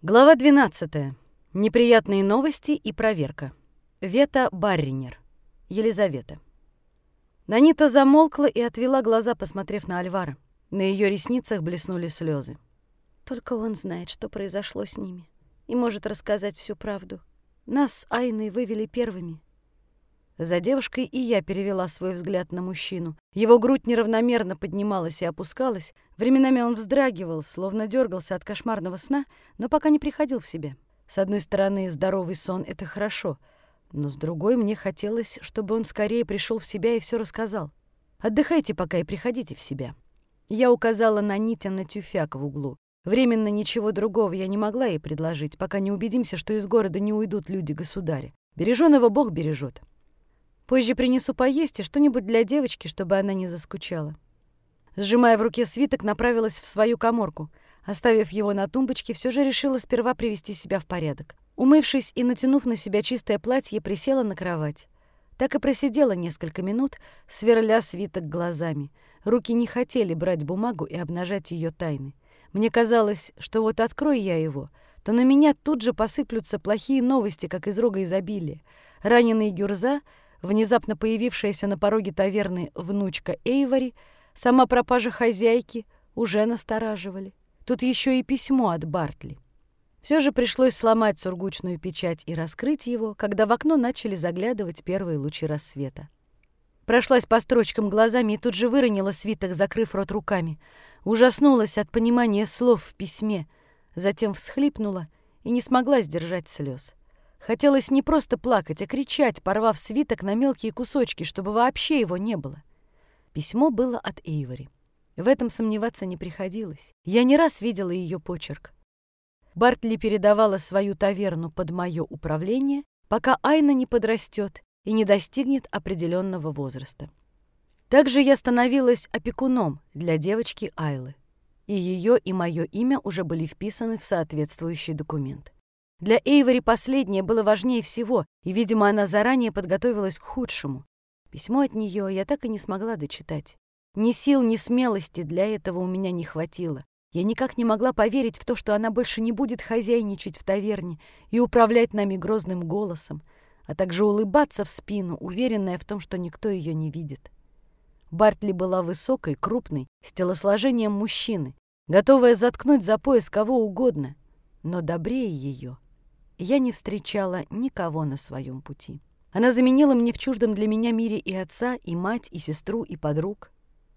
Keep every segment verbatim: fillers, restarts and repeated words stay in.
Глава двенадцатая. Неприятные новости и проверка. Вета Барринер. Елизавета. Нанита замолкла и отвела глаза, посмотрев на Альвара. На ее ресницах блеснули слезы. Только он знает, что произошло с ними, и может рассказать всю правду. Нас с Айной вывели первыми. За девушкой и я перевела свой взгляд на мужчину. Его грудь неравномерно поднималась и опускалась. Временами он вздрагивал, словно дергался от кошмарного сна, но пока не приходил в себя. С одной стороны, здоровый сон — это хорошо, но с другой мне хотелось, чтобы он скорее пришел в себя и все рассказал. «Отдыхайте пока и приходите в себя». Я указала на Нитя на тюфяк в углу. Временно ничего другого я не могла ей предложить, пока не убедимся, что из города не уйдут люди государя. Береженого Бог бережет. Позже принесу поесть и что-нибудь для девочки, чтобы она не заскучала. Сжимая в руке свиток, направилась в свою каморку. Оставив его на тумбочке, все же решила сперва привести себя в порядок. Умывшись и натянув на себя чистое платье, присела на кровать. Так и просидела несколько минут, сверля свиток глазами. Руки не хотели брать бумагу и обнажать ее тайны. Мне казалось, что вот открою я его, то на меня тут же посыплются плохие новости, как из рога изобилия. Раненый Гюрза, внезапно появившаяся на пороге таверны внучка Эйвори, сама пропажа хозяйки уже настораживали. Тут еще и письмо от Бартли. Все же пришлось сломать сургучную печать и раскрыть его, когда в окно начали заглядывать первые лучи рассвета. Прошлась по строчкам глазами и тут же выронила свиток, закрыв рот руками. Ужаснулась от понимания слов в письме, затем всхлипнула и не смогла сдержать слез. Хотелось не просто плакать, а кричать, порвав свиток на мелкие кусочки, чтобы вообще его не было. Письмо было от Эйвори. В этом сомневаться не приходилось. Я не раз видела ее почерк. Бартли передавала свою таверну под мое управление, пока Айна не подрастет и не достигнет определенного возраста. Также я становилась опекуном для девочки Айлы, и ее и мое имя уже были вписаны в соответствующий документ. Для Эйвори последнее было важнее всего, и, видимо, она заранее подготовилась к худшему. Письмо от нее я так и не смогла дочитать. Ни сил, ни смелости для этого у меня не хватило. Я никак не могла поверить в то, что она больше не будет хозяйничать в таверне и управлять нами грозным голосом, а также улыбаться в спину, уверенная в том, что никто ее не видит. Бартли была высокой, крупной, с телосложением мужчины, готовая заткнуть за пояс кого угодно, но добрее ее я не встречала никого на своем пути. Она заменила мне в чуждом для меня мире и отца, и мать, и сестру, и подруг.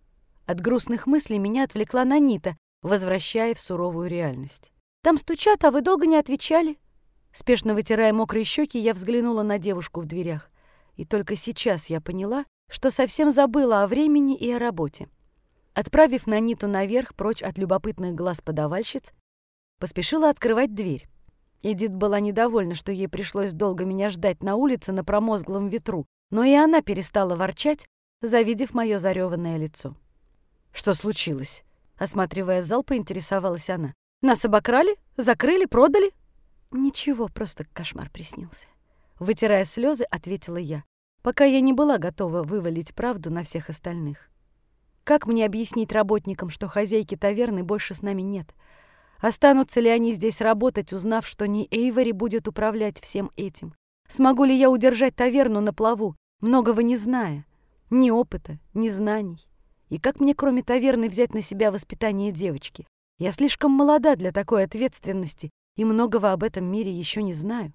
От грустных мыслей меня отвлекла Нанита, возвращая в суровую реальность. «Там стучат, а вы долго не отвечали?» Спешно вытирая мокрые щеки, я взглянула на девушку в дверях. И только сейчас я поняла, что совсем забыла о времени и о работе. Отправив Наниту наверх, прочь от любопытных глаз подавальщиц, поспешила открывать дверь. Эдит была недовольна, что ей пришлось долго меня ждать на улице на промозглом ветру, но и она перестала ворчать, завидев мое зареванное лицо. «Что случилось?» Осматривая зал, поинтересовалась она. «Нас обокрали? Закрыли? Продали?» «Ничего, просто кошмар приснился». Вытирая слезы, ответила я, пока я не была готова вывалить правду на всех остальных. Как мне объяснить работникам, что хозяйки таверны больше с нами нет? Останутся ли они здесь работать, узнав, что не Эйвори будет управлять всем этим? Смогу ли я удержать таверну на плаву, многого не зная? Ни опыта, ни знаний. И как мне, кроме таверны, взять на себя воспитание девочки? Я слишком молода для такой ответственности и многого об этом мире еще не знаю.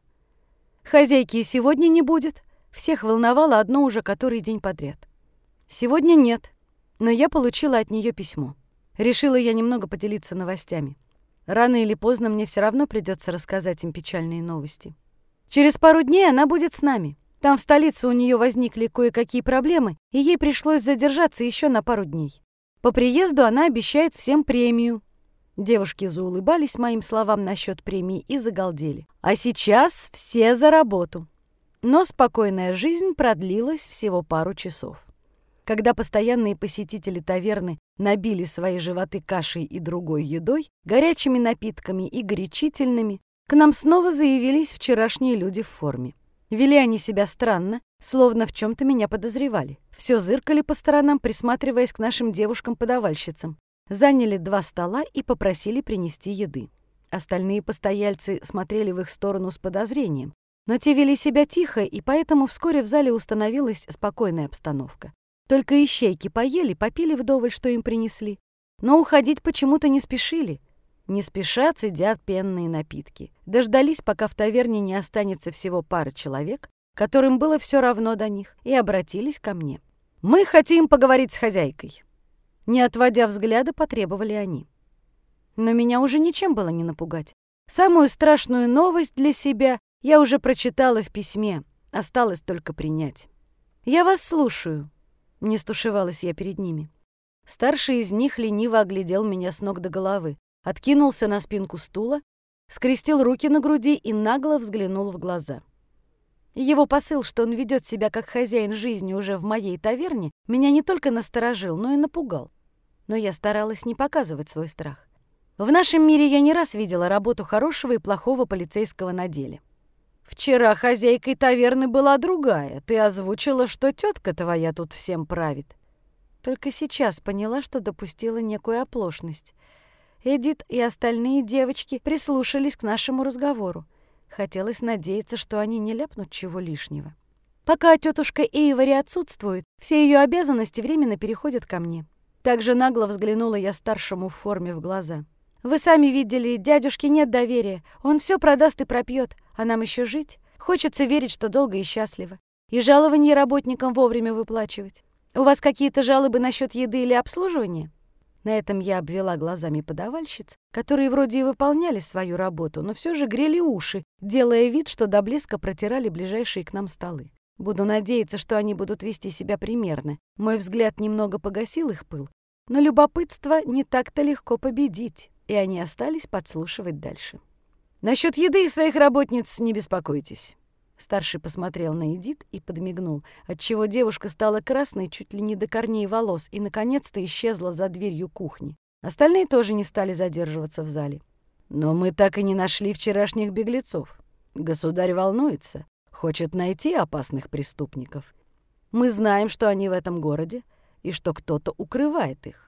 Хозяйки и сегодня не будет. Всех волновало одно уже который день подряд. Сегодня нет, но я получила от нее письмо. Решила я немного поделиться новостями. Рано или поздно мне все равно придется рассказать им печальные новости. Через пару дней она будет с нами. Там в столице у нее возникли кое-какие проблемы, и ей пришлось задержаться еще на пару дней. По приезду она обещает всем премию. Девушки заулыбались моим словам насчет премии и загалдели. А сейчас все за работу. Но спокойная жизнь продлилась всего пару часов. Когда постоянные посетители таверны набили свои животы кашей и другой едой, горячими напитками и горячительными, к нам снова заявились вчерашние люди в форме. Вели они себя странно, словно в чем-то меня подозревали. Все зыркали по сторонам, присматриваясь к нашим девушкам-подавальщицам. Заняли два стола и попросили принести еды. Остальные постояльцы смотрели в их сторону с подозрением, но те вели себя тихо, и поэтому вскоре в зале установилась спокойная обстановка. Только ищейки поели, попили вдоволь, что им принесли, но уходить почему-то не спешили. Не спеша цедят пенные напитки. Дождались, пока в таверне не останется всего пара человек, которым было все равно до них, и обратились ко мне. «Мы хотим поговорить с хозяйкой». Не отводя взгляда, потребовали они. Но меня уже ничем было не напугать. Самую страшную новость для себя я уже прочитала в письме, осталось только принять. «Я вас слушаю», — не стушевалась я перед ними. Старший из них лениво оглядел меня с ног до головы, откинулся на спинку стула, скрестил руки на груди и нагло взглянул в глаза. Его посыл, что он ведет себя как хозяин жизни уже в моей таверне, меня не только насторожил, но и напугал. Но я старалась не показывать свой страх. В нашем мире я не раз видела работу хорошего и плохого полицейского на деле. «Вчера хозяйкой таверны была другая. Ты озвучила, что тетка твоя тут всем правит». Только сейчас поняла, что допустила некую оплошность. Эдит и остальные девочки прислушались к нашему разговору. Хотелось надеяться, что они не ляпнут чего лишнего. Пока тетушка Эйвори отсутствует, все ее обязанности временно переходят ко мне. Также нагло взглянула я старшему в форме в глаза. «Вы сами видели, дядюшке нет доверия. Он все продаст и пропьет, а нам еще жить. Хочется верить, что долго и счастливо. И жалования работникам вовремя выплачивать. У вас какие-то жалобы насчет еды или обслуживания?» На этом я обвела глазами подавальщиц, которые вроде и выполняли свою работу, но все же грели уши, делая вид, что до блеска протирали ближайшие к нам столы. Буду надеяться, что они будут вести себя примерно. Мой взгляд немного погасил их пыл, но любопытство не так-то легко победить, и они остались подслушивать дальше. «Насчет еды и своих работниц не беспокойтесь». Старший посмотрел на Эдит и подмигнул, отчего девушка стала красной чуть ли не до корней волос и, наконец-то, исчезла за дверью кухни. Остальные тоже не стали задерживаться в зале. «Но мы так и не нашли вчерашних беглецов. Государь волнуется, хочет найти опасных преступников. Мы знаем, что они в этом городе и что кто-то укрывает их».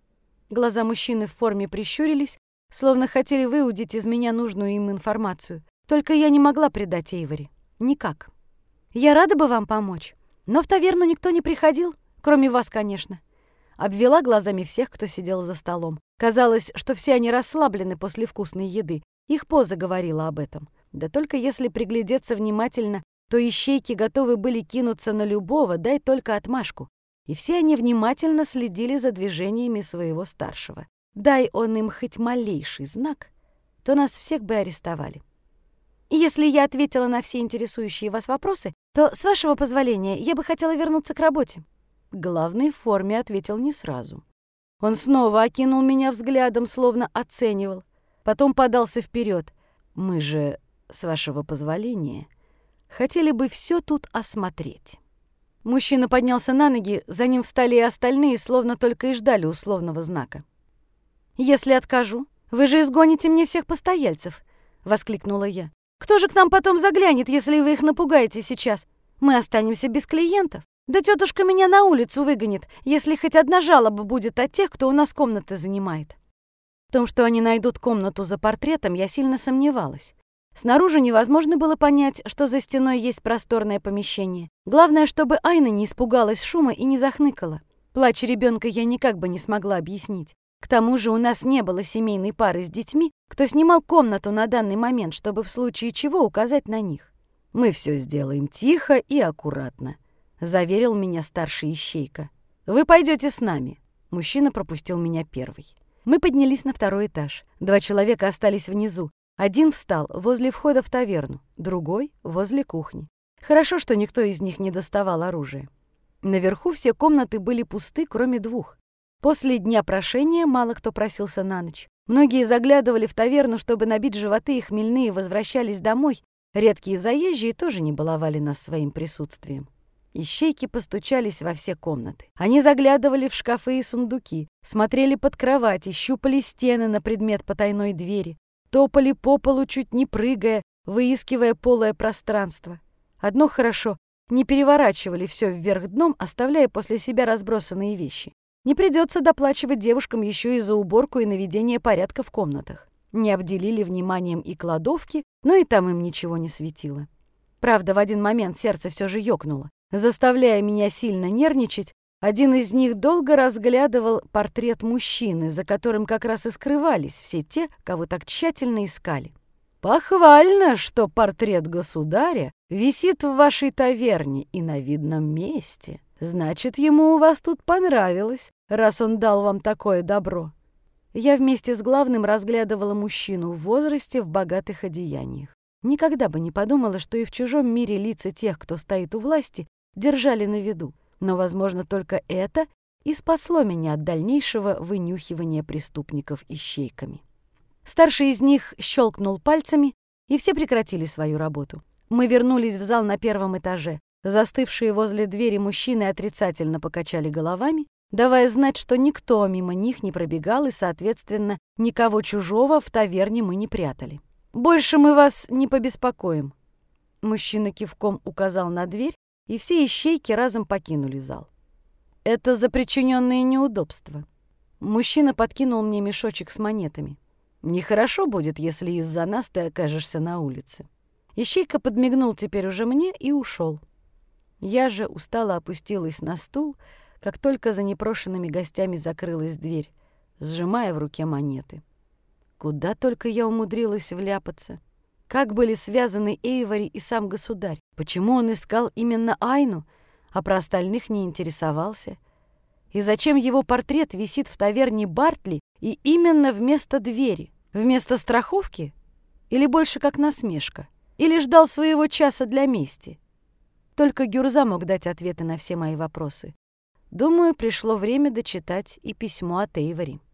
Глаза мужчины в форме прищурились, словно хотели выудить из меня нужную им информацию. Только я не могла предать Эйвори. Никак. «Я рада бы вам помочь, но в таверну никто не приходил, кроме вас, конечно». Обвела глазами всех, кто сидел за столом. Казалось, что все они расслаблены после вкусной еды. Их поза говорила об этом. Да только если приглядеться внимательно, то ищейки готовы были кинуться на любого, дай только отмашку. И все они внимательно следили за движениями своего старшего. Дай он им хоть малейший знак, то нас всех бы арестовали. Если я ответила на все интересующие вас вопросы, то, с вашего позволения, я бы хотела вернуться к работе». Главный в форме ответил не сразу. Он снова окинул меня взглядом, словно оценивал. Потом подался вперед. «Мы же, с вашего позволения, хотели бы все тут осмотреть». Мужчина поднялся на ноги, за ним встали и остальные, словно только и ждали условного знака. «Если откажу, вы же изгоните мне всех постояльцев», — воскликнула я. «Кто же к нам потом заглянет, если вы их напугаете сейчас? Мы останемся без клиентов. Да тетушка меня на улицу выгонит, если хоть одна жалоба будет от тех, кто у нас комнаты занимает». В том, что они найдут комнату за портретом, я сильно сомневалась. Снаружи невозможно было понять, что за стеной есть просторное помещение. Главное, чтобы Айна не испугалась шума и не захныкала. Плач ребенка я никак бы не смогла объяснить. К тому же у нас не было семейной пары с детьми, кто снимал комнату на данный момент, чтобы в случае чего указать на них. «Мы все сделаем тихо и аккуратно», — заверил меня старший ищейка. «Вы пойдете с нами». Мужчина пропустил меня первый. Мы поднялись на второй этаж. Два человека остались внизу. Один встал возле входа в таверну, другой — возле кухни. Хорошо, что никто из них не доставал оружие. Наверху все комнаты были пусты, кроме двух. После дня прошения мало кто просился на ночь. Многие заглядывали в таверну, чтобы набить животы, и хмельные возвращались домой. Редкие заезжие тоже не баловали нас своим присутствием. Ищейки постучались во все комнаты. Они заглядывали в шкафы и сундуки, смотрели под кровати, щупали стены на предмет потайной двери, топали по полу, чуть не прыгая, выискивая полое пространство. Одно хорошо — не переворачивали все вверх дном, оставляя после себя разбросанные вещи. Не придется доплачивать девушкам еще и за уборку и наведение порядка в комнатах. не обделили вниманием и кладовки, но и там им ничего не светило. Правда, в один момент сердце все же ёкнуло. Заставляя меня сильно нервничать, один из них долго разглядывал портрет мужчины, за которым как раз и скрывались все те, кого так тщательно искали. «Похвально, что портрет государя висит в вашей таверне и на видном месте. Значит, ему у вас тут понравилось, раз он дал вам такое добро». Я вместе с главным разглядывала мужчину в возрасте в богатых одеяниях. Никогда бы не подумала, что и в чужом мире лица тех, кто стоит у власти, держали на виду. Но, возможно, только это и спасло меня от дальнейшего вынюхивания преступников ищейками. Старший из них щелкнул пальцами, и все прекратили свою работу. Мы вернулись в зал на первом этаже. Застывшие возле двери мужчины отрицательно покачали головами, давая знать, что никто мимо них не пробегал, и, соответственно, никого чужого в таверне мы не прятали. «Больше мы вас не побеспокоим». Мужчина кивком указал на дверь, и все ищейки разом покинули зал. «Это за причиненные неудобства». Мужчина подкинул мне мешочек с монетами. «Нехорошо будет, если из-за нас ты окажешься на улице». Ищейка подмигнул теперь уже мне и ушел. Я же устало опустилась на стул, как только за непрошенными гостями закрылась дверь, сжимая в руке монеты. Куда только я умудрилась вляпаться. Как были связаны Эйвори и сам государь? Почему он искал именно Айну, а про остальных не интересовался? И зачем его портрет висит в таверне Бартли и именно вместо двери? Вместо страховки? Или больше как насмешка? Или ждал своего часа для мести? Только Гюрза мог дать ответы на все мои вопросы. Думаю, пришло время дочитать и письмо от Эйвори.